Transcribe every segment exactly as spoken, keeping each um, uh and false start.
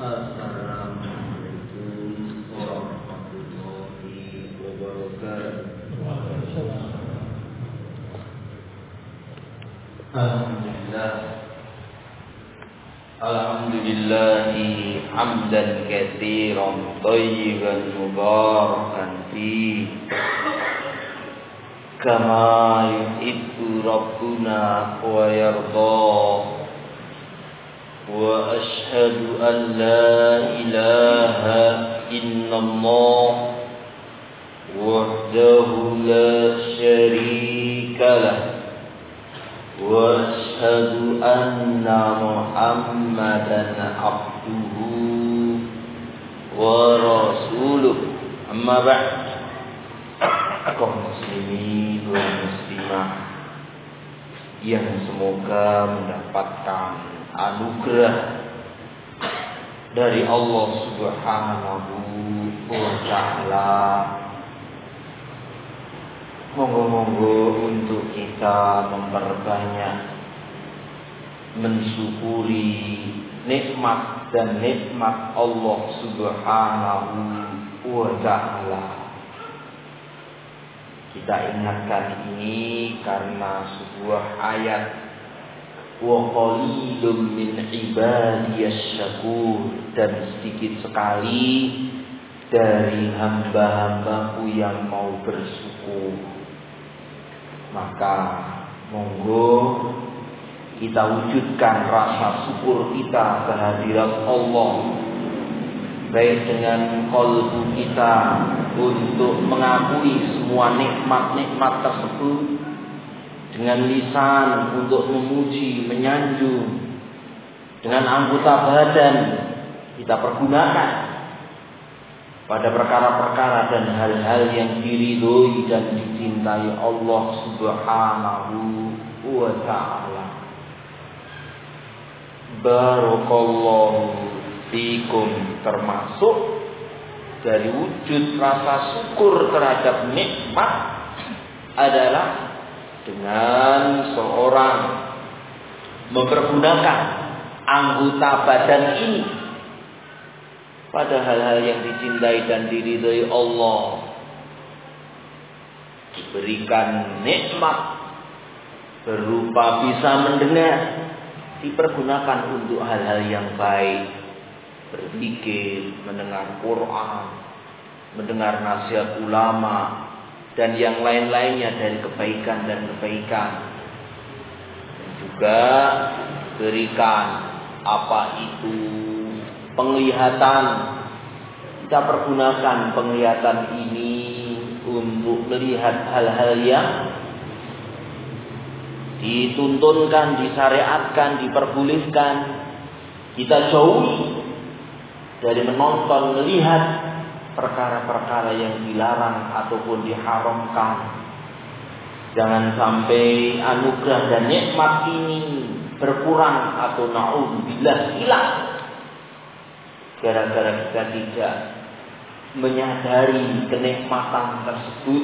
Assalamualaikum warahmatullahi wabarakatuh. Alhamdulillah. Alhamdulillahi hamdan katsiran thayyiban mubarakan fi kama yuhibbu rabbuna wa yarda. Wa ashhadu an la ilaha illallah wahdahu la syarika lah. Wa ashhadu anna Muhammadan abduhu wa rasuluh. Amma ba'd. Kaum muslimin wa muslimah yang semoga mendapatkan anugerah dari Allah Subhanahu wa ta'ala. Monggo-monggo untuk kita memperbanyak mensyukuri nikmat dan nikmat Allah Subhanahu wa ta'ala. Kita ingatkan ini karena sebuah ayat, wa qalilum min ibadiyasy syakur, dan sedikit sekali dari hamba-hambaku yang mau bersyukur. Maka monggo kita wujudkan rasa syukur kita kehadirat Allah, baik dengan qalbu kita untuk mengakui semua nikmat-nikmat tersebut, dengan lisan untuk memuji, menyanjung, dengan anggota badan kita pergunakan pada perkara-perkara dan hal-hal yang diridhoi dan dicintai Allah Subhanahu wa ta'ala. Barakallahu fikum. Termasuk dari wujud rasa syukur terhadap nikmat adalah dengan seorang mempergunakan anggota badan ini pada hal-hal yang dicintai dan diridhai Allah. Diberikan nikmat berupa bisa mendengar, dipergunakan untuk hal-hal yang baik, berzikir, mendengar Quran, mendengar nasihat ulama, dan yang lain-lainnya dari kebaikan dan kebaikan. Dan juga berikan apa itu penglihatan. Kita pergunakan penglihatan ini untuk melihat hal-hal yang dituntunkan, disyariatkan, diperbolehkan. Kita jauhi dari menonton, melihat perkara-perkara yang dilarang ataupun diharamkan. Jangan sampai anugerah dan nikmat ini berkurang atau na'udzubillah hilang gara-gara kita tidak menyadari kenikmatan tersebut.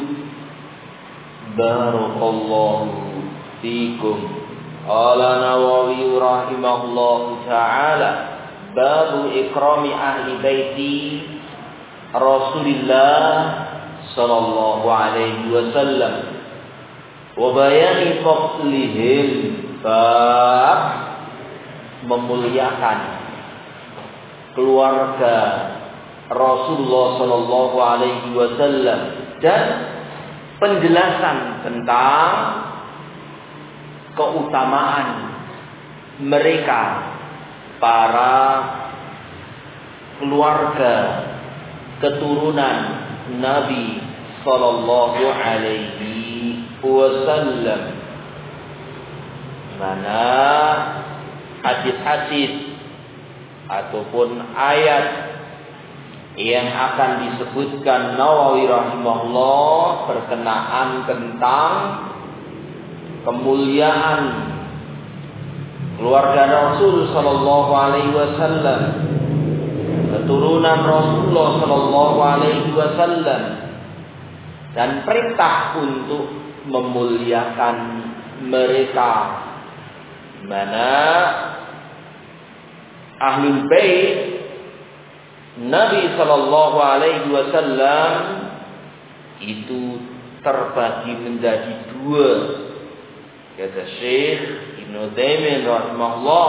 Barakallahu fikum. Qala Nawawi rahimahullahu ta'ala, babu ikrami ahli baiti Rasulullah sallallahu alaihi wasallam wa bayani fadlihim. Bab memuliakan keluarga Rasulullah sallallahu alaihi wasallam dan penjelasan tentang keutamaan mereka, para keluarga keturunan Nabi sallallahu alaihi wasallam, mana hadis-hadis ataupun ayat yang akan disebutkan Nawawi rahimahullah berkenaan tentang kemuliaan keluarga Rasul sallallahu alaihi wasallam, keturunan Rasulullah sallallahu alaihi wasallam, dan perintah untuk memuliakan mereka, mana Ahlul Bait Nabi Shallallahu Alaihi Wasallam itu terbagi menjadi dua. Kata Syekh Ibnu Taimiyah rahimahullah,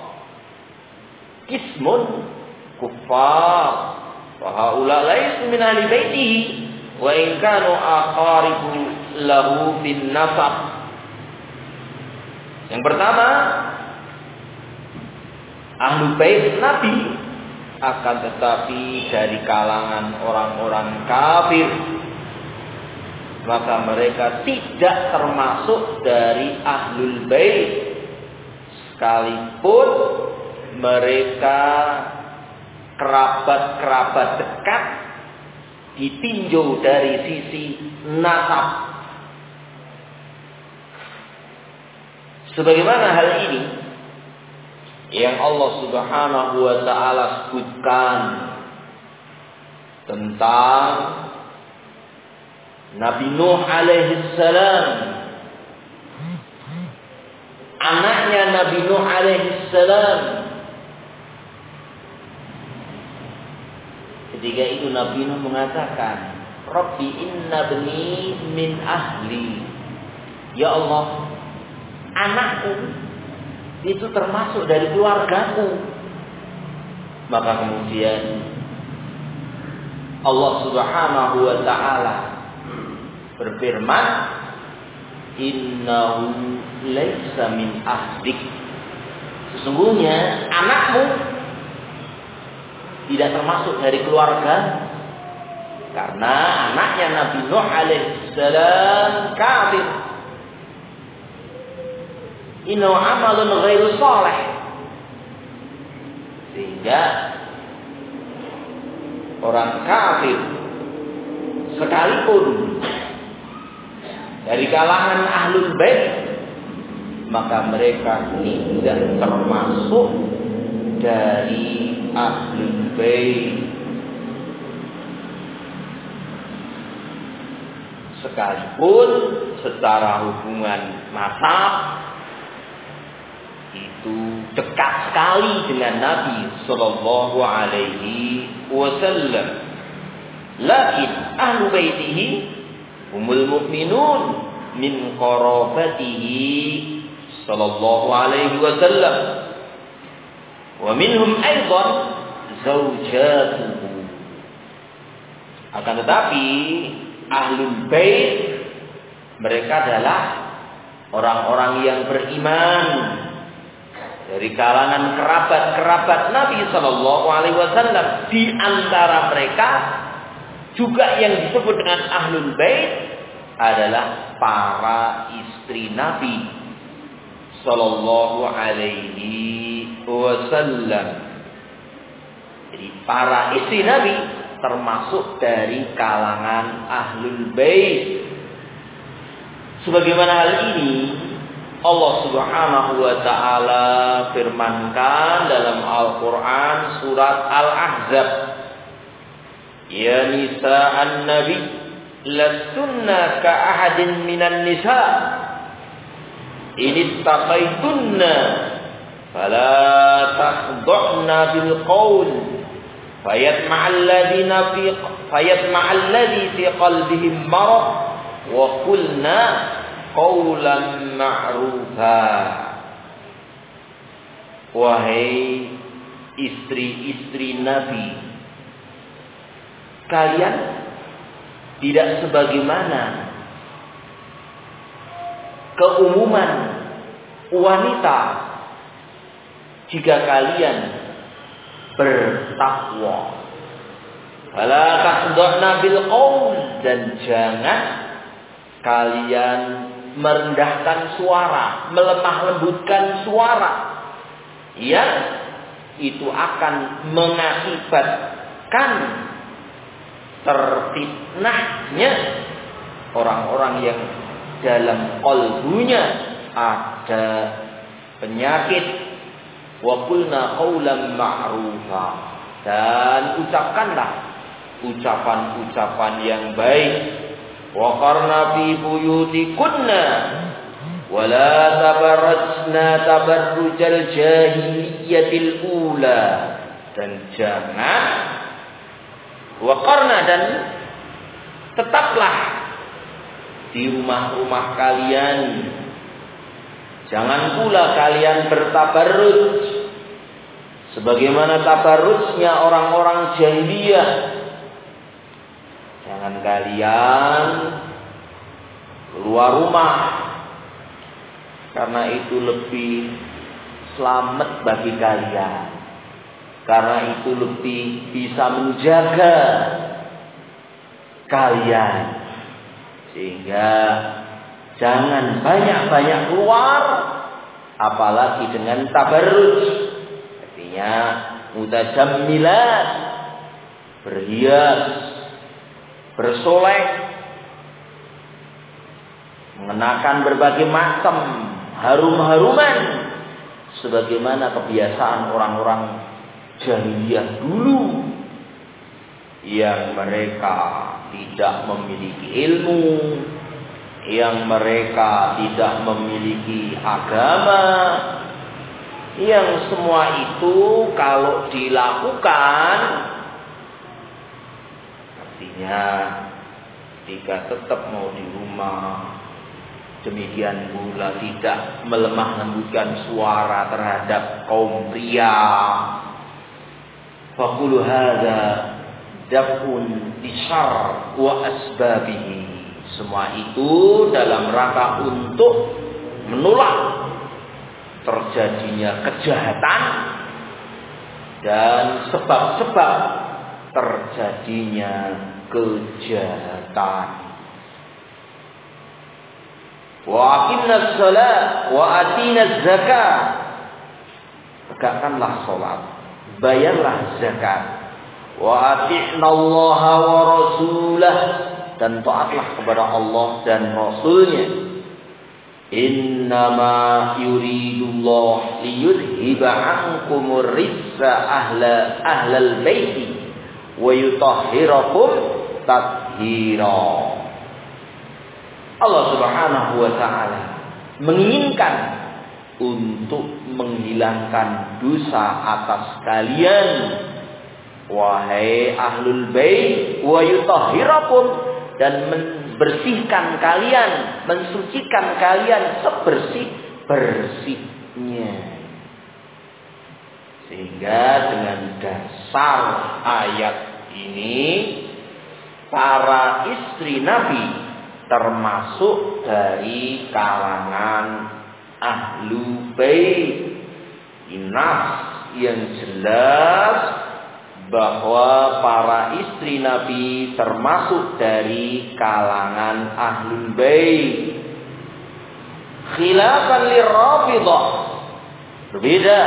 kismun kuffar wa haula laisu min ahli baitihi wa in kanu aqaribu lahu bin nasab. Yang pertama, ahlu bait Nabi, akan tetapi dari kalangan orang-orang kafir, maka mereka tidak termasuk dari ahlul bait, sekalipun mereka kerabat-kerabat dekat ditinjau dari sisi nasab. Sebagaimana hal ini yang Allah Subhanahu wa taala sebutkan tentang Nabi Nuh alaihi salam, anaknya Nabi Nuh alaihi salam. Ketika itu Nabi Nuh mengatakan, Rabbi inna bni min ahli. Ya Allah, anakku itu termasuk dari keluargaku. Maka kemudian Allah Subhanahu wa taala berfirman, innahu laisa min ahlik. Sesungguhnya anakmu tidak termasuk dari keluarga, karena anaknya Nabi Nuh alaihi salam kafir. Innahu amalun ghairu salih. Sehingga orang kafir sekalipun dari kalangan ahlul bait, maka mereka tidak termasuk dari ahlul bait. Sekalipun secara hubungan nasab itu dekat sekali dengan Nabi Sallallahu Alaihi Wasallam. Lakin ahlu baitihi humul mu'minun min qarabatihi Sallallahu Alaihi Wasallam, wa minhum aidan zaujatuhu. Akan tetapi ahlul bait mereka adalah orang-orang yang beriman dari kalangan kerabat-kerabat Nabi Sallallahu Alaihi Wasallam. Di antara mereka juga yang disebut dengan ahlul bait adalah para istri Nabi Sallallahu Alaihi Wasallam. Jadi para istri Nabi termasuk dari kalangan ahlul bait. Sebagaimana hal ini Allah Subhanahu wa taala firmankan dalam Al-Qur'an surat Al-Ahzab, ya nisa'an nabi lastunna ka ahadin minan nisa in ittaqaytunna fala takhdhna bil qaul fayatma'al ladina fi fayatma'al ladzi fi qalbihim marad wa qulna qaulan ma'rufa. Wahai istri-istri Nabi, kalian tidak sebagaimana keumuman wanita jika kalian bertakwa. Fala takhdhna bil qaul, dan jangan kalian merendahkan suara, melemah lembutkan suara, yang itu akan mengakibatkan terfitnahnya orang-orang yang dalam qalbunya ada penyakit. Wa qulna qaulan ma'rufa, dan ucapkanlah ucapan-ucapan yang baik. Wa qarna fi buyutikunna wa la tabarrajna tabarrujal jahiliyatil ula, dan jangan Waqarna, dan tetaplah di rumah-rumah kalian. Jangan pula kalian bertabarruj sebagaimana tabarrujnya orang-orang jahiliyah. Jangan kalian keluar rumah, karena itu lebih selamat bagi kalian, karena itu lebih bisa menjaga kalian. Sehingga jangan banyak-banyak keluar, apalagi dengan tabarruj. Artinya mutajammilat, berhias, bersolek, mengenakan berbagai macam harum-haruman sebagaimana kebiasaan orang-orang jahiliyah dulu, yang mereka tidak memiliki ilmu, yang mereka tidak memiliki agama, yang semua itu kalau dilakukan, artinya jika tetap mau di rumah, demikian pula tidak melemah lembutkan suara terhadap kaum pria. Faqulu hadza daf'un lisyarr wa asbabihi. Semua itu dalam rangka untuk menolak terjadinya kejahatan dan sebab-sebab terjadinya kejahatan. Wa aqimnas shalah wa atinaz zakat. Tegakkanlah salat, bayarlah zakat. Wa ati'nallaha wa rasulah, dan taatlah kepada Allah dan Rasulnya. Innama yuridullah liyudhiba ankumur rizza ahla ahlal baiti wa yutahhirakum tathira. Allah Subhanahu wa taala menginginkan untuk menghilangkan dosa atas kalian, wahai ahlul bait, wa yutahhirakum, dan membersihkan kalian, mensucikan kalian sebersih-bersihnya. Sehingga dengan dasar ayat ini, para istri Nabi termasuk dari kalangan ahlu bait. Inas yang jelas bahwa para istri Nabi termasuk dari kalangan ahlul bait. Khilafan lirrafidhah, berbeda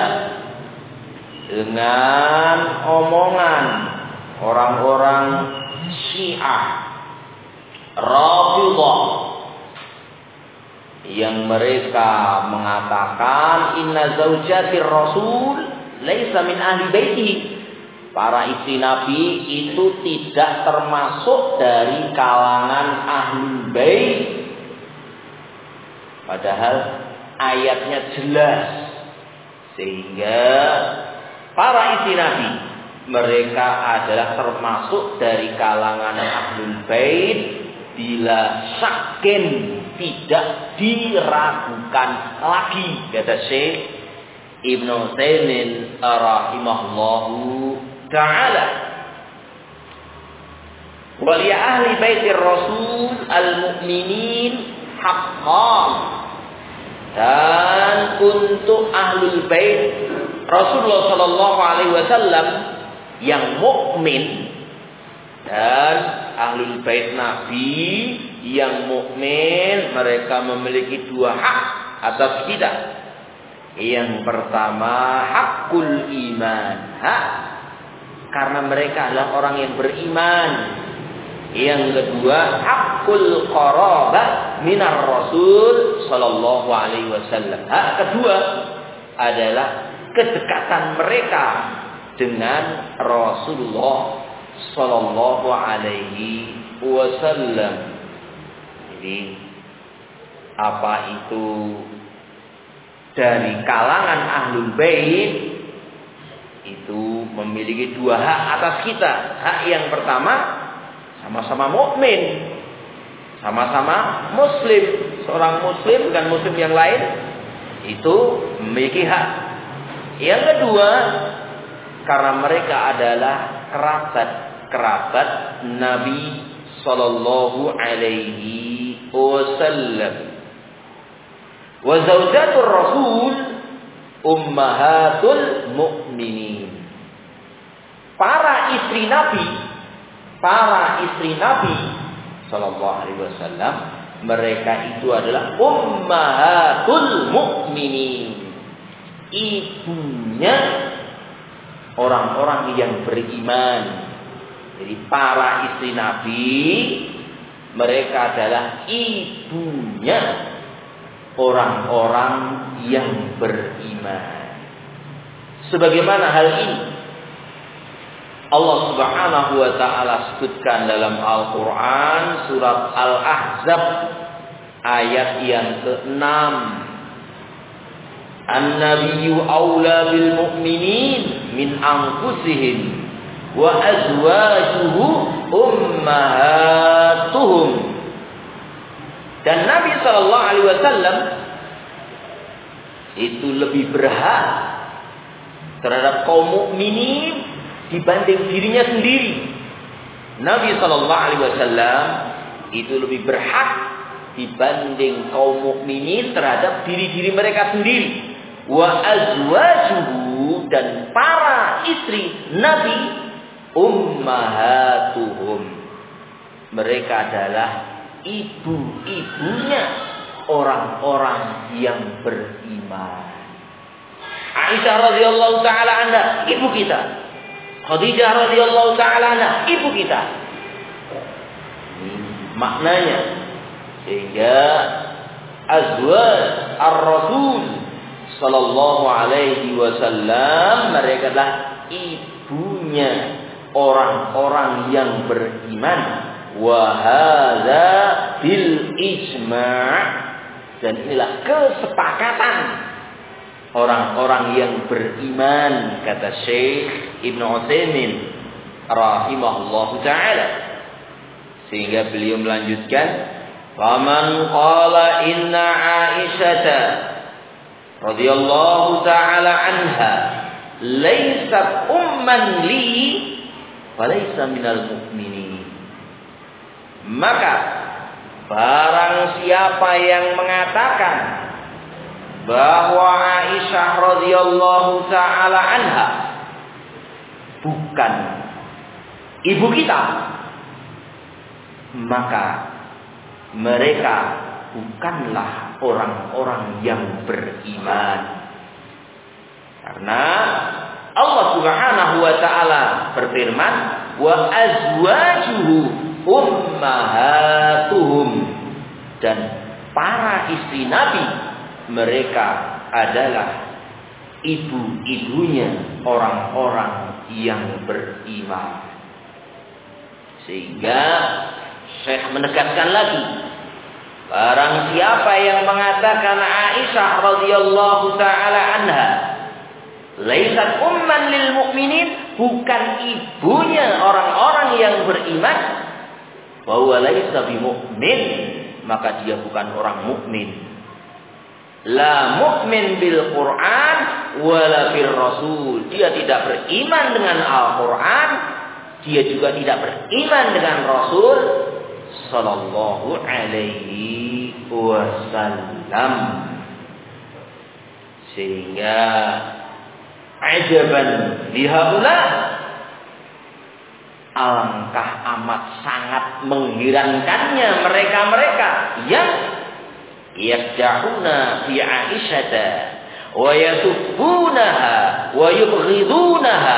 dengan omongan orang-orang Syiah Rafidhah yang mereka mengatakan inna zaujatir rasul laisa min ahli baitihi. Para istri Nabi itu tidak termasuk dari kalangan ahlul bait. Padahal ayatnya jelas. Sehingga para istri Nabi, mereka adalah termasuk dari kalangan ahlul bait bila syakin, tidak diragukan lagi, kata Syekh Ibnu Utsaimin rahimahullahu ta'ala. Wa li ahli baitir rasul al-mu'minin haqqan, dan untuk ahlul bait Rasulullah sallallahu alaihi wasallam yang mukmin, dan ahlul bait Nabi yang mukmin, mereka memiliki dua hak atas kita. Yang pertama, hakul iman, hak karena mereka adalah orang yang beriman. Yang kedua, hakul qarabah minar rasul sallallahu alaihi wasallam. Hak kedua adalah kedekatan mereka dengan Rasulullah sallallahu alaihi wasallam. Jadi apa itu dari kalangan ahlul bait itu memiliki memiliki dua hak atas kita. Hak yang pertama, sama-sama mukmin, sama-sama muslim. Seorang muslim dengan muslim yang lain itu memiliki hak. Yang kedua, karena mereka adalah kerabat-kerabat Nabi sallallahu alaihi wasallam. Wa zaujatur rasul ummahatul mu'minin. Para istri Nabi, para istri Nabi sallallahu alaihi wasallam, mereka itu adalah ummahatul mu'minin. Ibunya orang-orang yang beriman. Jadi para istri Nabi, mereka adalah ibunya orang-orang yang beriman. Sebagaimana hal ini Allah Subhanahu wa taala sebutkan dalam Al-Qur'an surat Al-Ahzab ayat yang keenam. An-nabiyyu aula bil mu'minin min anfusihim wa azwajuhu ummahatuhum. Dan Nabi sallallahu alaihi wasallam itu lebih berhak terhadap kaum mukminin dibanding dirinya sendiri. Nabi sallallahu alaihi wasallam itu lebih berhak dibanding kaum mukminin terhadap diri-diri mereka sendiri. Wa azwajuhu, dan para istri Nabi ummahatuhum, mereka adalah ibu-ibunya orang-orang yang beriman. Aisyah radhiyallahu taala anha ibu kita. Khadijah radhiyallahu taala anha ibu kita. Ini maknanya. Sehingga azwaj ar-rasul sallallahu alaihi wasallam, mereka adalah ibunya orang-orang yang beriman. Wa hadza bil ijma', dan inilah kesepakatan orang-orang yang beriman, kata Syekh Ibnu Utsaimin rahimahullahu taala. Sehingga beliau melanjutkan, faman qala inna Aisyata radhiyallahu taala anha laysat umman li falaysa minal mu'minin. Maka barang siapa yang mengatakan bahwa Aisyah radhiyallahu taala anha bukan ibu kita, maka mereka bukanlah orang-orang yang beriman. Karena Allah Subhanahu wa taala berfirman, wa azwajuhu ummahatuhum, dan para istri Nabi, mereka adalah ibu-ibunya orang-orang yang beriman. Sehingga Syekh menegaskan lagi, barang siapa yang mengatakan Aisyah radhiyallahu taala anha laisat umman lil mu'minin, bukan ibunya orang-orang yang beriman, bahwa laisa bi mu'min, maka dia bukan orang mukmin. La mu'min bil Qur'an wala bir Rasul, dia tidak beriman dengan Al-Qur'an, dia juga tidak beriman dengan Rasul sallallahu alaihi wasallam. Sehingga ajaban lihaula, alangkah amat sangat mengherankannya mereka-mereka yang yaqjahuna fi Aisyata wa yasubbunaha wa yubghidunaha.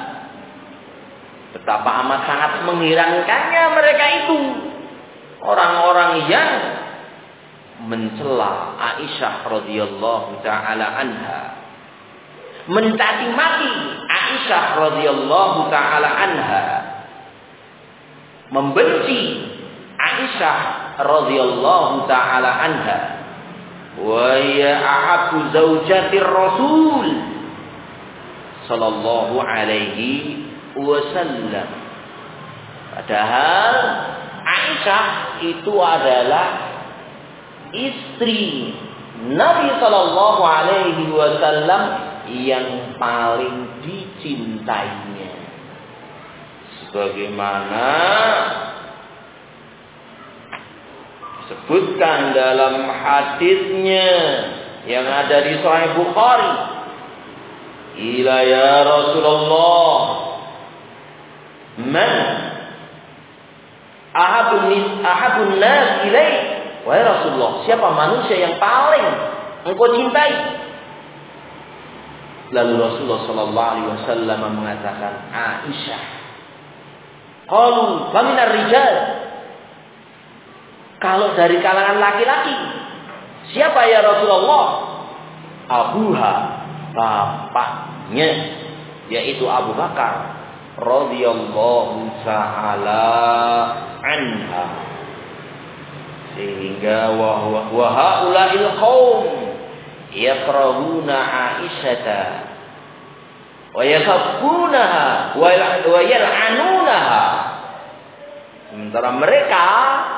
Betapa amat sangat mengherankannya mereka itu, orang-orang yang mencela Aisyah radhiyallahu taala anha, mencaci maki Aisyah radhiyallahu taala anha, membenci Aisyah radhiyallahu taala anha. Wa ya ahabbu zaujatir rasul, sallallahu alaihi wasallam. Padahal Aisyah itu adalah istri Nabi sallallahu alaihi wasallam yang paling dicintainya. Sebagaimana disebutkan dalam hadisnya yang ada di Sahih Bukhari, "Ila ya Rasulullah, man ahabun nis ahabun nas ilaik?" Wahai Rasulullah, siapa manusia yang paling engkau cintai? Lalu Rasulullah sallallahu alaihi wasallam mengatakan, Aisyah. Qalu, "Faminar rijal?" Kalau dari kalangan laki-laki, siapa ya Rasulullah? Abuha, bapaknya, yaitu Abu Bakar radhiyallahu ta'ala anha. Sehingga wa haula'il qaum yakrahuna Aisyata wa yakabbunaha wa yal'anunaha. Sementara mereka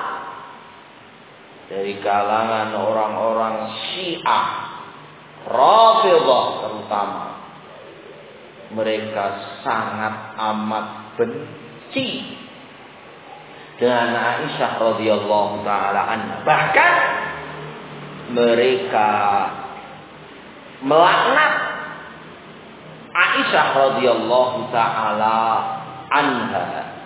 dari kalangan orang-orang Syiah Rafidhah terutama, mereka sangat amat benci dengan Aisyah radhiyallahu taala anha. Bahkan mereka melaknat Aisyah radhiyallahu taala anha.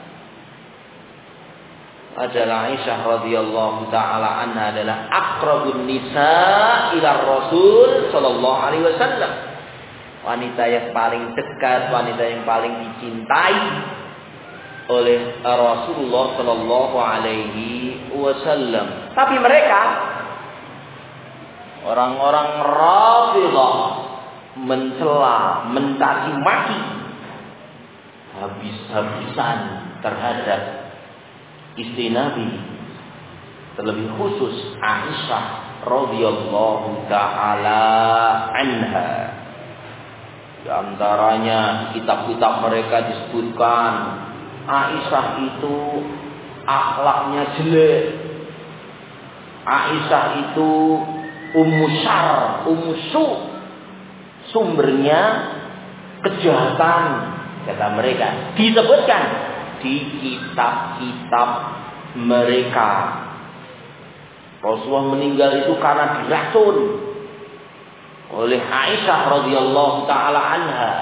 Adalah Aisyah radhiyallahu taala anha adalah aqrabun nisa ila Rasul sallallahu alaihi wasallam. Wanita yang paling dekat, wanita yang paling dicintai oleh Rasulullah sallallahu alaihi wasallam. Tapi mereka orang-orang Rafidhah mencela, mencaci maki habis-habisan terhadap istri Nabi, terlebih khusus Aisyah radhiyallahu taala anha. Di antaranya kitab-kitab mereka disebutkan Aisyah itu akhlaknya jelek. Aisyah itu ummu syarr, ummu su, sumbernya kejahatan, kata mereka. Disebutkan di kitab-kitab mereka. Rasulullah meninggal itu karena diracun oleh Aisyah radhiyallahu taala anha.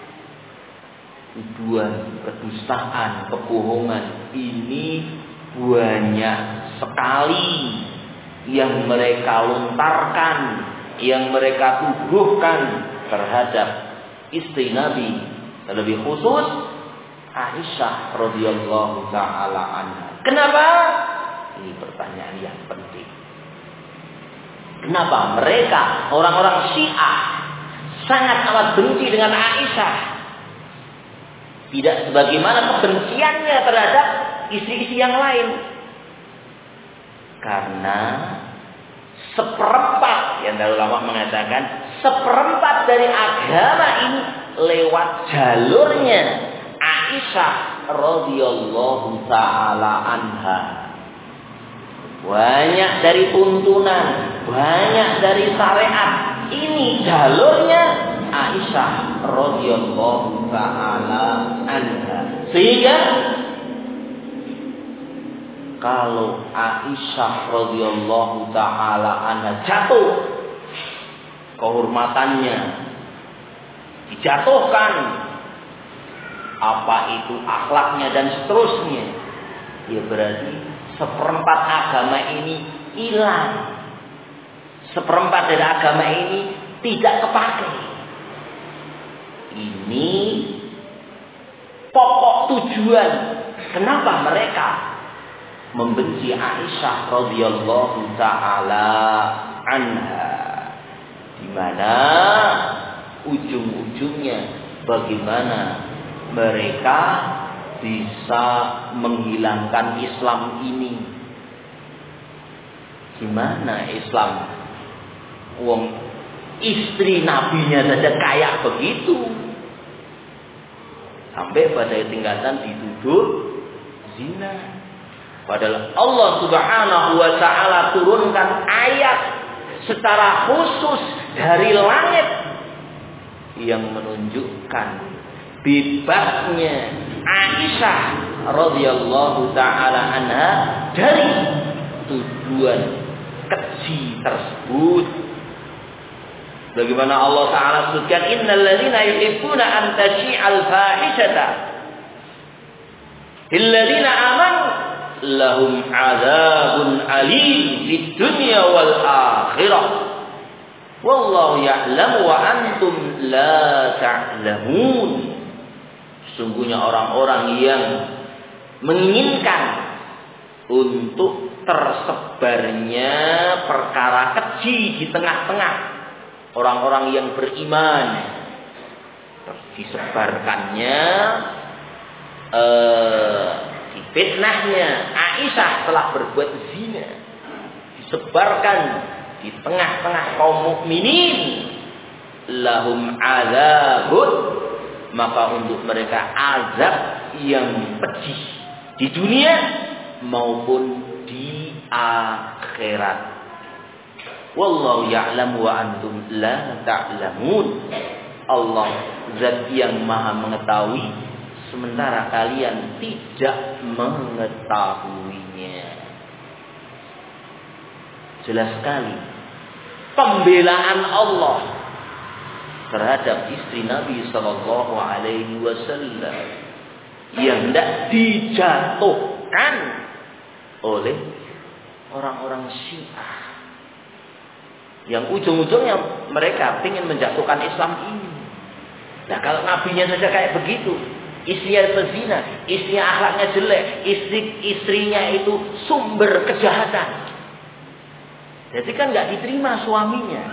Tuduhan, kedustaan, kebohongan ini banyak sekali yang mereka lontarkan, yang mereka tuduhkan terhadap istri Nabi, terlebih khusus Aisyah radhiyallahu taala anha. Kenapa? Ini pertanyaan yang penting. Kenapa mereka orang-orang Syiah sangat amat benci dengan Aisyah? Tidak sebagaimana kebenciannya terhadap istri-istri yang lain. Karena seperempat, yang dari ulama mengatakan seperempat dari agama ini lewat jalurnya Aisyah radhiyallahu taala anha. Banyak dari tuntunan, banyak dari syariat, ini jalurnya Aisyah radhiyallahu taala anha. Sehingga kalau Aisyah radhiyallahu taala anha jatuh, kehormatannya dijatuhkan, apa itu akhlaknya dan seterusnya, ya berarti seperempat agama ini hilang. Seperempat dari agama ini tidak kepakai. Ini pokok tujuan kenapa mereka membenci Aisyah radhiyallahu taala anha, di mana ujung-ujungnya bagaimana mereka bisa menghilangkan Islam ini. Gimana Islam? Wong istri nabinya saja kayak begitu. Sampai pada tingkatan dituduh zina. Padahal Allah Subhanahu wa taala turunkan ayat secara khusus dari langit yang menunjukkan bebasnya Aisyah radhiyallahu taala anha dari tuduhan keji tersebut. Bagaimana Allah taala sebutkan, innal ladzina yuhibbuna an tashi'al fahishata lil ladzina amanu lahum adzabun alim fid dunya wal akhirah wallahu ya'lamu wa antum la ta'lamun. Sungguhnya orang-orang yang menginginkan untuk tersebarnya perkara keji di tengah-tengah orang-orang yang beriman, disebarkannya eh, difitnahnya Aisyah telah berbuat zina, disebarkan di tengah-tengah kaum mukminin, lahum azabun, maka untuk mereka azab yang pedih di dunia maupun di akhirat. Wallahu ya'lamu wa antum la ta'lamun. Allah zat yang maha mengetahui sementara kalian tidak mengetahuinya. Jelas sekali pembelaan Allah terhadap istri Nabi sallallahu alaihi wasallam yang tidak dijatuhkan oleh orang-orang Syiah yang ujung-ujungnya mereka ingin menjatuhkan Islam ini. Nah, kalau nabinya saja kayak begitu, istrinya pezina, istrinya akhlaknya jelek, istri istrinya itu sumber kejahatan, jadi kan nggak diterima suaminya.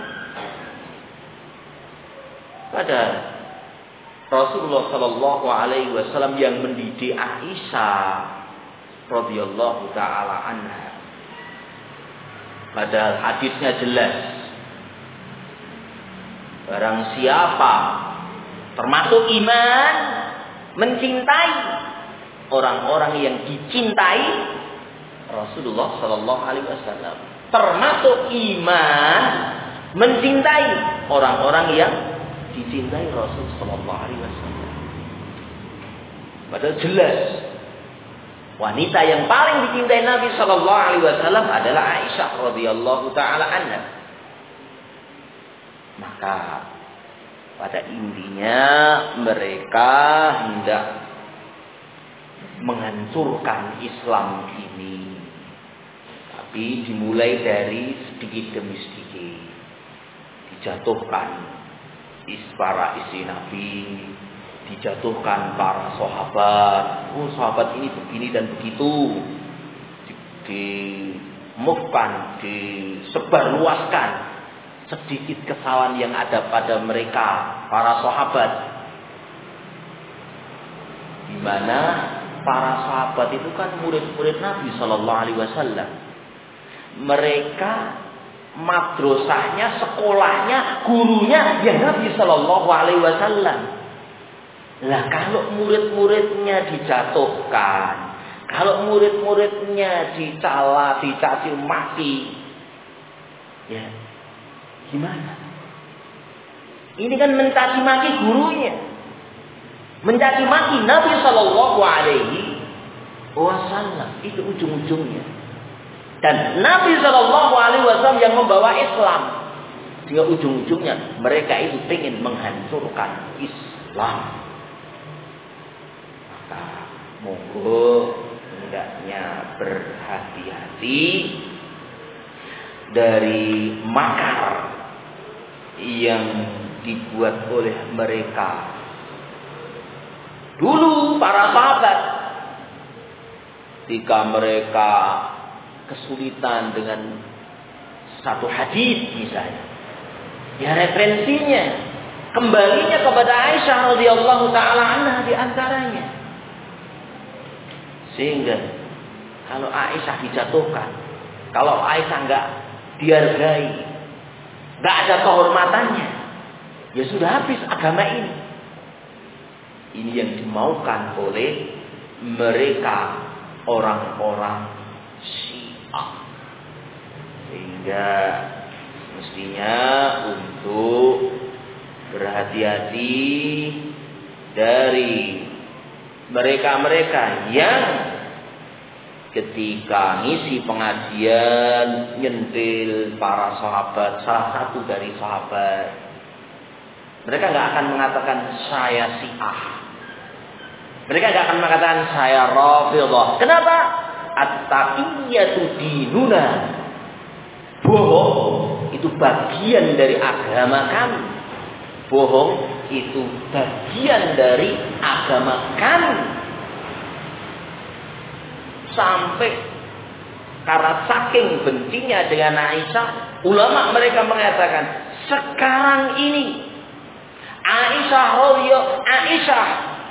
Pada Rasulullah Shallallahu Alaihi Wasallam yang mendidik Aisyah radhiyallahu taala anha, padahal hadisnya jelas, barang siapa termasuk iman mencintai orang-orang yang dicintai Rasulullah Shallallahu Alaihi Wasallam, termasuk iman mencintai orang-orang yang dicintai Rasul Sallallahu Alaihi Wasallam. Padahal jelas wanita yang paling dicintai Nabi Sallallahu Alaihi Wasallam adalah Aisyah radhiyallahu taala anha. Maka pada intinya mereka hendak menghancurkan Islam ini, tapi dimulai dari sedikit demi sedikit, dijatuhkan para istri Nabi, dijatuhkan para sahabat. Oh, sahabat ini begini dan begitu, dimufkan, disebarluaskan sedikit kesalahan yang ada pada mereka para sahabat, di mana para sahabat itu kan murid-murid Nabi Sallallahu Alaihi Wasallam. Mereka madrasahnya, sekolahnya, gurunya ya Nabi Sallallahu Alaihi Wasallam. Lah kalau murid-muridnya dijatuhkan, kalau murid-muridnya dicela, dicaci maki, ya gimana? Ini kan mencaci maki gurunya, mencaci maki Nabi Sallallahu Alaihi Wasallam, itu ujung-ujungnya. Dan Nabi Shallallahu Alaihi Wasallam yang membawa Islam, sehingga ujung-ujungnya mereka itu ingin menghancurkan Islam. Maka monggo hendaknya berhati-hati dari makar yang dibuat oleh mereka. Dulu para sahabat, ketika mereka kesulitan dengan satu hadis misalnya, ya referensinya kembalinya kepada Aisyah radhiyallahu taala anha di antaranya. Sehingga kalau Aisyah dijatuhkan, kalau Aisyah enggak dihargai, enggak ada kehormatannya, ya sudah habis agama ini. Ini yang dimaukan oleh mereka orang-orang Syiah. Sehingga mestinya untuk berhati-hati dari mereka-mereka yang ketika ngisi pengajian nyentil para sahabat, salah satu dari sahabat, mereka nggak akan mengatakan saya Syiah, mereka nggak akan mengatakan saya Rafidhah. Kenapa? At-taqiyyatu dinuna. Bohong itu bagian dari agama kami. Bohong itu bagian dari agama kami. Sampai karena saking bencinya dengan Aisyah, ulama mereka mengatakan sekarang ini Aisyah radhiyallahu Aisyah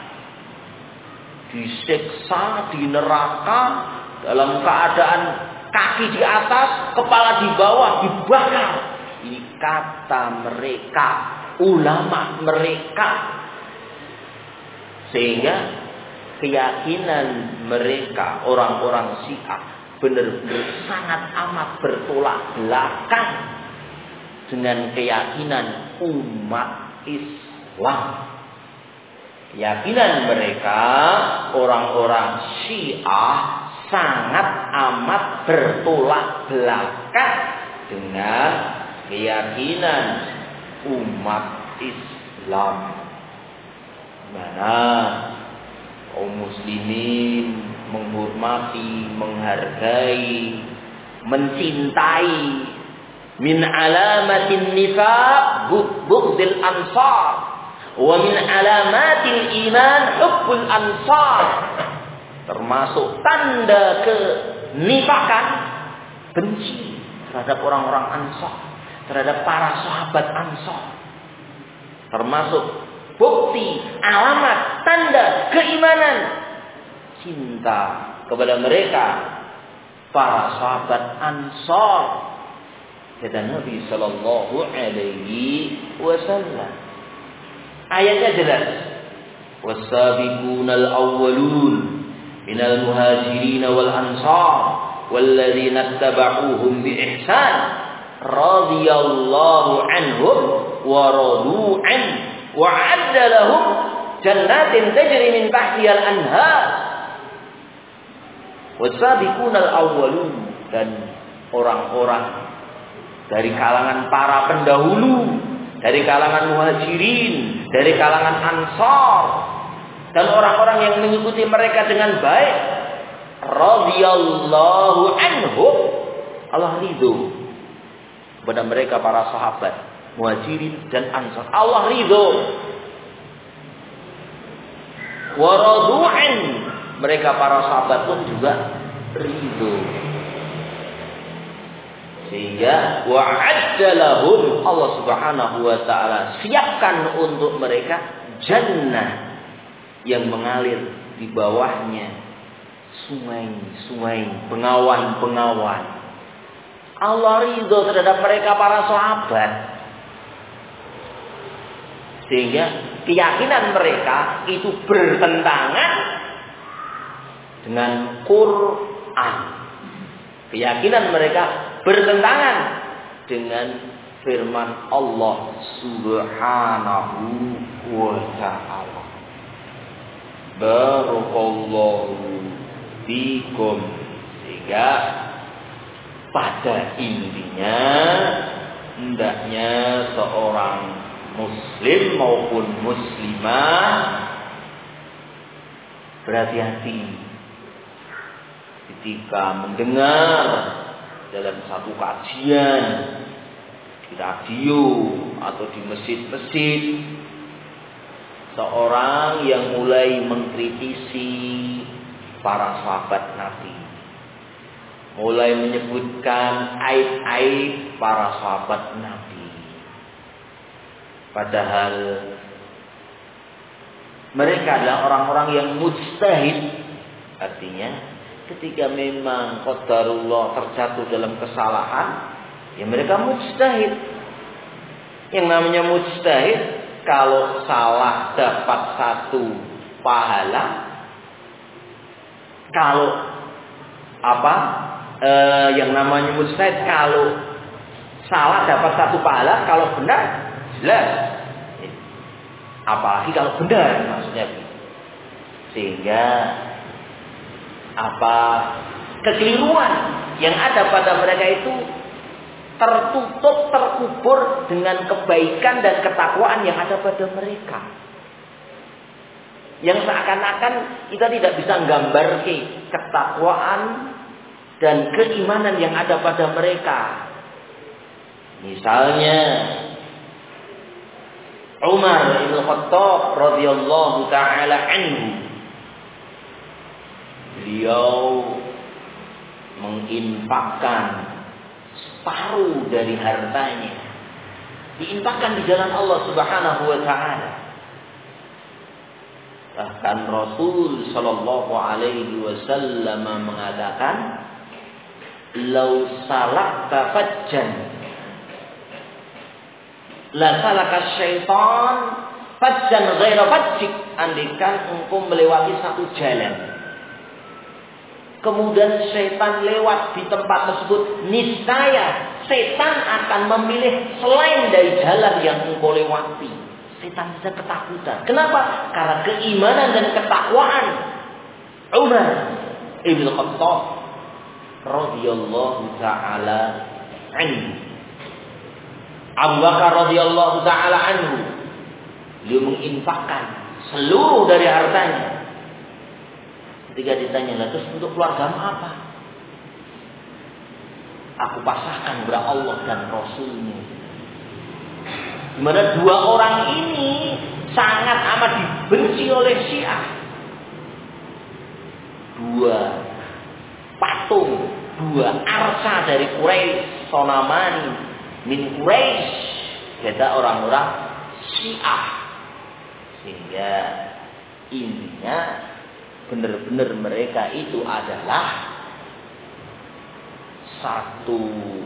disiksa di neraka dalam keadaan kaki di atas, kepala di bawah, dibakar. Ini kata mereka, ulama mereka. Sehingga keyakinan mereka orang-orang Syiah benar-benar sangat amat bertolak belakang dengan keyakinan umat Islam. Keyakinan mereka orang-orang Syiah sangat amat bertolak belakang dengan keyakinan umat Islam. Mana kaum muslimin menghormati, menghargai, mencintai. Min alamatin nifaq bughdil ansar, wa min alamatil iman hubbul ansar. Termasuk tanda kenifakan benci terhadap orang-orang Ansar, terhadap para sahabat Ansar. Termasuk bukti, alamat, tanda keimanan cinta kepada mereka para sahabat Ansar. Kata Nabi sallallahu alaihi wasallam. Ayatnya jelas. Was-sabiqunal awwalun minal muhajirin wal ansar walladzina ittaba'uuhum bi ihsan radhiyallahu anhum wa radu an wa 'adda lahum jannatin tajri min tahtiha al-anhar. Was-sabiqunal awwalun, dan orang-orang dari kalangan para pendahulu, dari kalangan muhajirin, dari kalangan ansar, dan orang-orang yang mengikuti mereka dengan baik, radhiyallahu anhum, Allah ridho kepada mereka para sahabat muhajirin dan ansar. Allah ridho. Wa radu'an, mereka para sahabat pun juga ridho. Sehingga wa'adda lahum, Allah Subhanahu wa taala siapkan untuk mereka jannah yang mengalir di bawahnya sungai-sungai, bengawan-bengawan. Allah ridho terhadap mereka para sahabat. Sehingga keyakinan mereka itu bertentangan dengan Quran. Keyakinan mereka bertentangan dengan firman Allah Subhanahu wa ta'ala. Barakallahu fikum. Sehingga pada intinya hendaknya seorang muslim maupun muslimah berhati-hati ketika mendengar dalam satu kajian di radio atau di masjid-masjid seorang yang mulai mengkritisi para sahabat Nabi, mulai menyebutkan aib-aib para sahabat Nabi, padahal mereka adalah orang-orang yang mujtahid. Artinya ketika memang qadarullah terjatuh dalam kesalahan, ya mereka mujtahid. Yang namanya mujtahid kalau salah dapat satu pahala, kalau apa e, yang namanya mujtahid kalau salah dapat satu pahala, kalau benar jelas. Apalagi kalau benar maksudnya. Sehingga apa kekeliruan yang ada pada mereka itu tertutup, terkubur dengan kebaikan dan ketakwaan yang ada pada mereka. Yang seakan-akan kita tidak bisa menggambar ketakwaan dan keimanan yang ada pada mereka. Misalnya Umar bin Khattab radhiyallahu taala anhu, beliau menginfakkan separuh dari hartanya, diinfakkan di jalan Allah Subhanahu wa taala. Bahkan Rasul sallallahu alaihi wasallam mengatakan, "Lau salakta fajjan la salaka syaitan fajjan ghaira fajjik." Andaikan engkau melewati satu jalan, kemudian syaitan lewat di tempat tersebut, niscaya setan akan memilih selain dari jalan yang engkau lewati. Setan bisa ketakutan. Kenapa? Karena keimanan dan ketakwaan Umar ibn Khattab radhiyallahu taala anhu. Abu Bakar radhiyallahu taala anhu, beliau menginfakkan seluruh dari hartanya. Ketika ditanya, "Lah terus untuk keluargamu apa?" "Aku pasrahkan kepada Allah dan Rasulnya." Di mana dua orang ini sangat amat dibenci oleh Syiah. Dua patung, dua arca dari Quraisy, Sonamani min Quraisy, kata orang-orang Syiah. Sehingga intinya benar-benar mereka itu adalah satu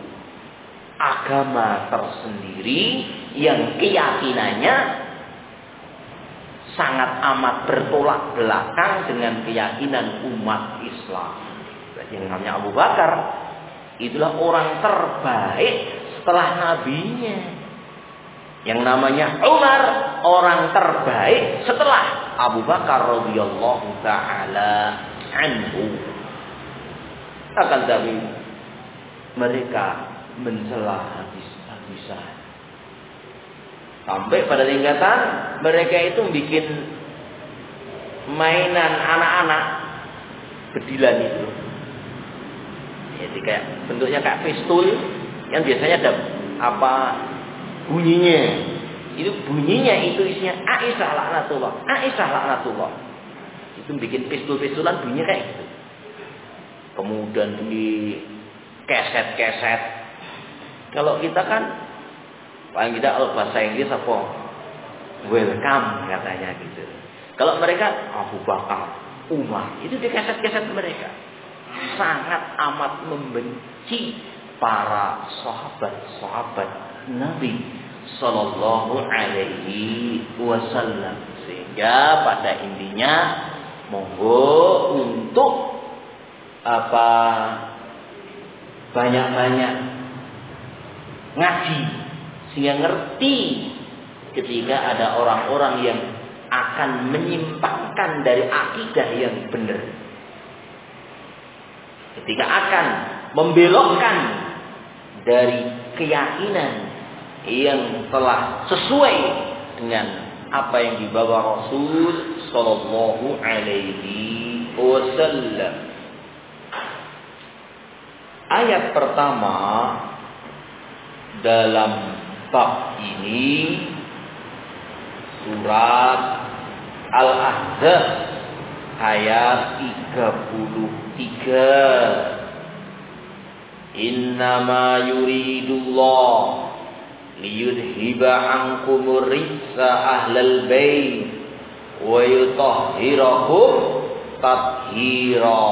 agama tersendiri yang keyakinannya sangat amat bertolak belakang dengan keyakinan umat Islam. Berarti yang namanya Abu Bakar itulah orang terbaik setelah nabinya. Yang namanya Umar orang terbaik setelah Abu Bakar radhiyallahu taala anhu. Akan tapi mereka mencela habis-habisan. Sampai pada tingkatan mereka itu bikin mainan anak-anak bedilan itu. Jadi kayak bentuknya kayak pistol yang biasanya ada apa bunyinya. Itu bunyinya itu isinya Aisyah laknatullah, Aisyah laknatullah. Itu bikin pistol-pistolan bunyinya kayak gitu. Kemudian di keset-keset. Kalau kita kan paling tidak kalau bahasa Inggris apa? Welcome katanya gitu. Kalau mereka Abu Bakar, Umar, itu di keset-keset mereka. Sangat amat membenci para sahabat-sahabat Nabi sallallahu alaihi wasallam. Sehingga pada intinya monggo untuk apa banyak-banyak ngaji sehingga ngerti ketika ada orang-orang yang akan menyimpangkan dari akidah yang benar, ketika akan membelokkan dari keyakinan yang telah sesuai dengan apa yang dibawa Rasul sallallahu alaihi wasallam. Ayat pertama dalam bab ini surat Al-Ahzab ayat tiga puluh tiga. Innama yuridullah liyudhiba ankumur rijsa ahlal bait wa yutahhirakum tathira.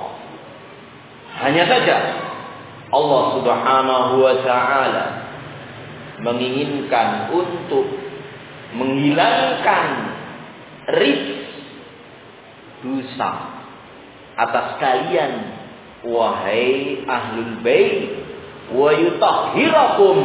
Hanya saja Allah Subhanahu wa taala menginginkan untuk menghilangkan rijs dosa atas kalian wahai ahlul bait wa yutahhirakum,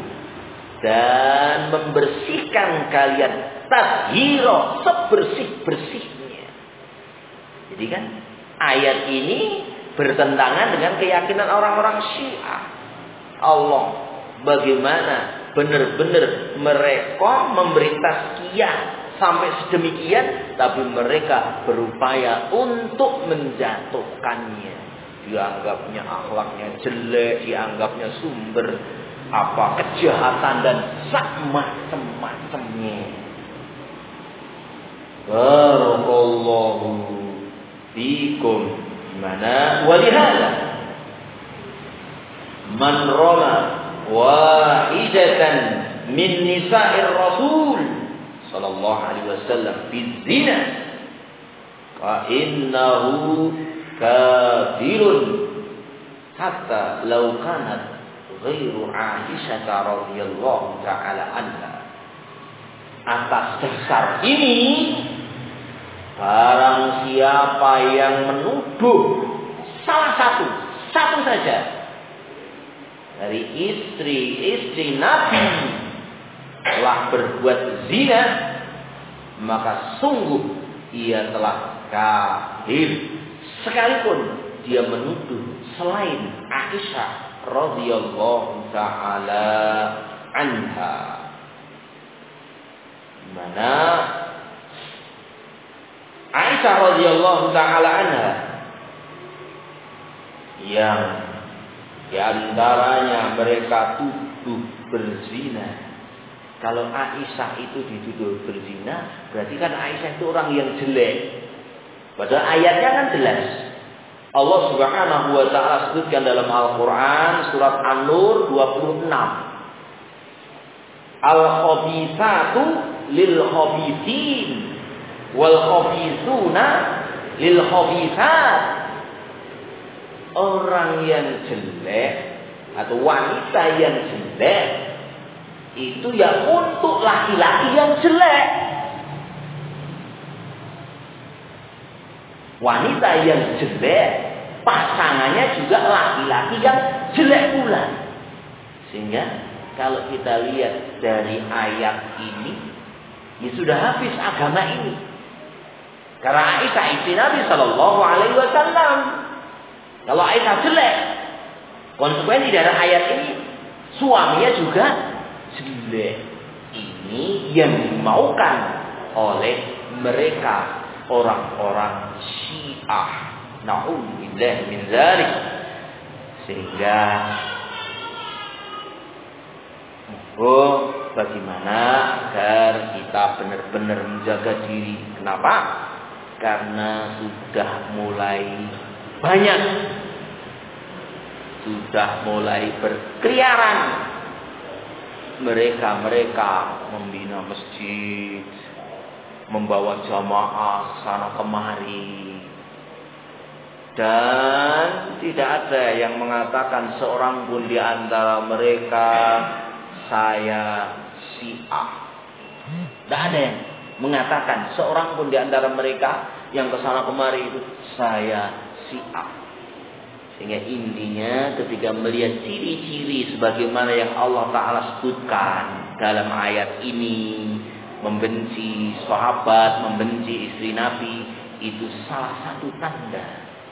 dan membersihkan kalian tathira sebersih-bersihnya. Jadi kan ayat ini bertentangan dengan keyakinan orang-orang Syiah. Allah bagaimana benar-benar mereka memberi tazkiyah sampai sedemikian, tapi mereka berupaya untuk menjatuhkannya. Dianggapnya akhlaknya jelek, dianggapnya sumber apa kejahatan dan semacam-macamnya. Barakallahu fikum. Gimana? Walihada man rama wahidatan min nisa'ir rasul sallallahu alaihi wasallam bizina fa innahu kafirun hatta law kanat ghairu Aisyah radhiyallahu taala anha. Atas dasar ini, barang siapa yang menuduh salah satu satu saja dari istri-istri Nabi telah berbuat zina, maka sungguh ia telah kafir, sekalipun dia menuduh selain Aisyah radhiyallahu taala anha. Mana Aisyah radhiyallahu taala anha yang di antaranya mereka tuduh berzina. Kalau Aisyah itu dituduh berzina, berarti kan Aisyah itu orang yang jelek. Padahal ayatnya kan jelas. Allah Subhanahu wa taala sebutkan dalam Al-Qur'an surat An-Nur dua puluh enam. Al-khabithatu lil khabithin wal khabithuna lil khabithat. Orang yang jelek atau wanita yang jelek itu ya untuk laki-laki yang jelek. Wanita yang jelek pasangannya juga laki-laki yang jelek pula. Sehingga kalau kita lihat dari ayat ini, ya sudah habis agama ini. Karena Aisyah istri Nabi Shallallahu Alaihi Wasallam. Kalau Aisyah jelek, konsekuensi dari ayat ini, suaminya juga jelek. Ini yang dimaukan oleh mereka orang-orang Syiah. Na'udzubillah min dzalik. Sehingga oh, bagaimana agar kita benar-benar menjaga diri? Kenapa? Karena sudah mulai banyak, sudah mulai berkeliaran mereka-mereka membina masjid, membawa jamaah sana kemari, dan tidak ada yang mengatakan seorang pun di antara mereka saya Syiah. Tidak ada yang mengatakan seorang pun di antara mereka yang kesana kemari itu saya Syiah. Sehingga intinya ketika melihat ciri-ciri sebagaimana yang Allah Ta'ala sebutkan dalam ayat ini, membenci sahabat, membenci istri Nabi, itu salah satu tanda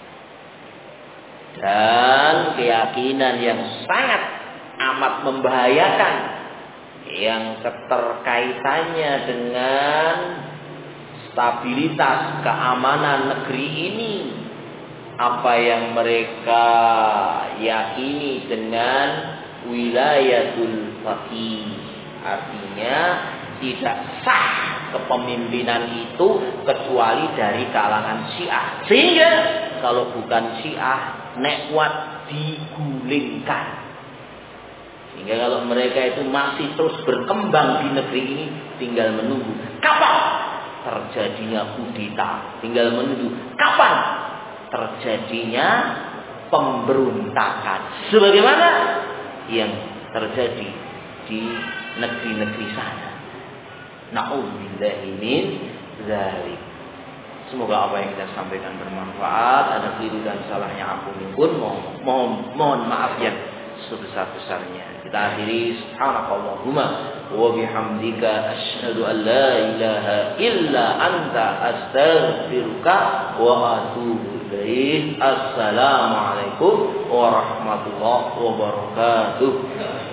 dan keyakinan yang sangat amat membahayakan yang keterkaitannya dengan stabilitas keamanan negeri ini. Apa yang mereka yakini dengan wilayatul faqih, artinya tidak sah kepemimpinan itu kecuali dari kalangan Syiah. Sehingga kalau bukan Syiah, nek kuat digulingkan. Sehingga kalau mereka itu masih terus berkembang di negeri ini, tinggal menunggu kapan terjadinya kudeta, tinggal menunggu kapan terjadinya pemberontakan sebagaimana yang terjadi di negeri-negeri sana. Na'udzubillahi min dzalik. Semoga apa yang kita sampaikan bermanfaat. Ada keliru dan salahnya ampun pun mohon, mohon, mohon maaf yang sebesar-besarnya. Kita akhiri subhanakallahumma wa bihamdika asyhadu an la ilaha illa anta astaghfiruka wa atubu ilaik. Assalamualaikum warahmatullahi wabarakatuh.